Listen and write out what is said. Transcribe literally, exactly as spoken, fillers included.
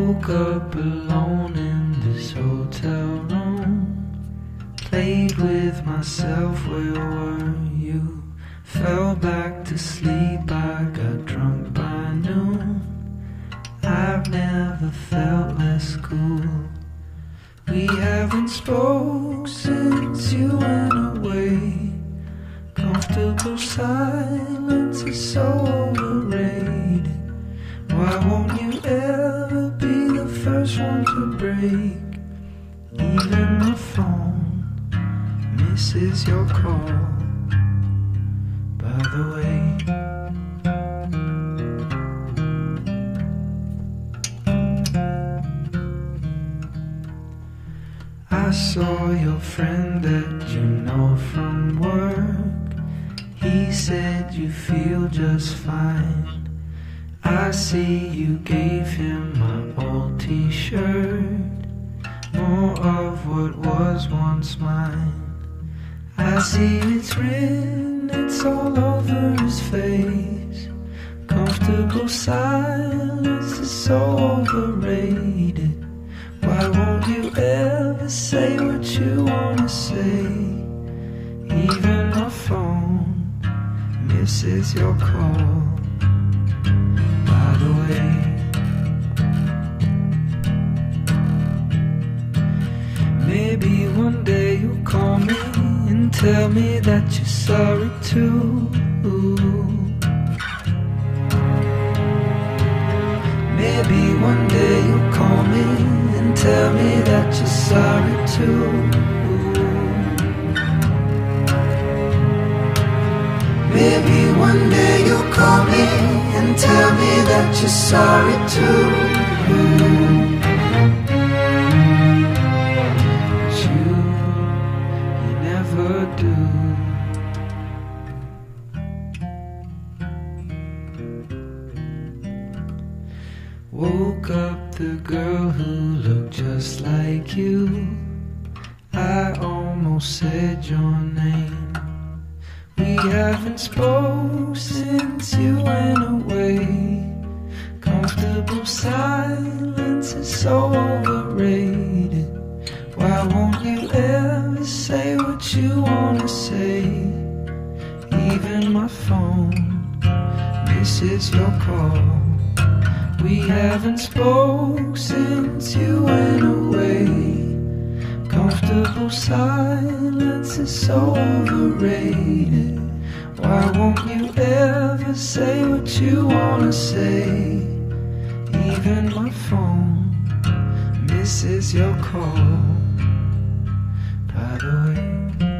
Woke up alone in this hotel room, played with myself, where were you? Fell back to sleep, I got drunk by noon. I've never felt less cool. We haven't spoke since you went away. Comfortable silence is so overrated. Why won't you ever be the first one to break? Even the phone misses your call. By the way, I saw your friend that you know from work. He said you feel just fine. I see you gave him my old t-shirt, more of what was once mine. I see it's written, it's all over his face. Comfortable silence is so overrated. Why won't you ever say what you wanna say? Even my phone misses your call. By the way, maybe one day you'll call me and tell me that you're sorry too. Maybe one day you'll call me and tell me that you're sorry too. Maybe one day you'll call me and tell me that you're sorry too. But you, you never do. Woke up the girl who looked just like you. I almost said your name. We haven't spoke since you went away. Comfortable silence is so overrated. Why won't you ever say what you wanna say? Even my phone misses your call. We haven't spoke since you went away. Comfortable silence is so overrated. Why won't you ever say what you wanna say? Even my phone misses your call. By the way,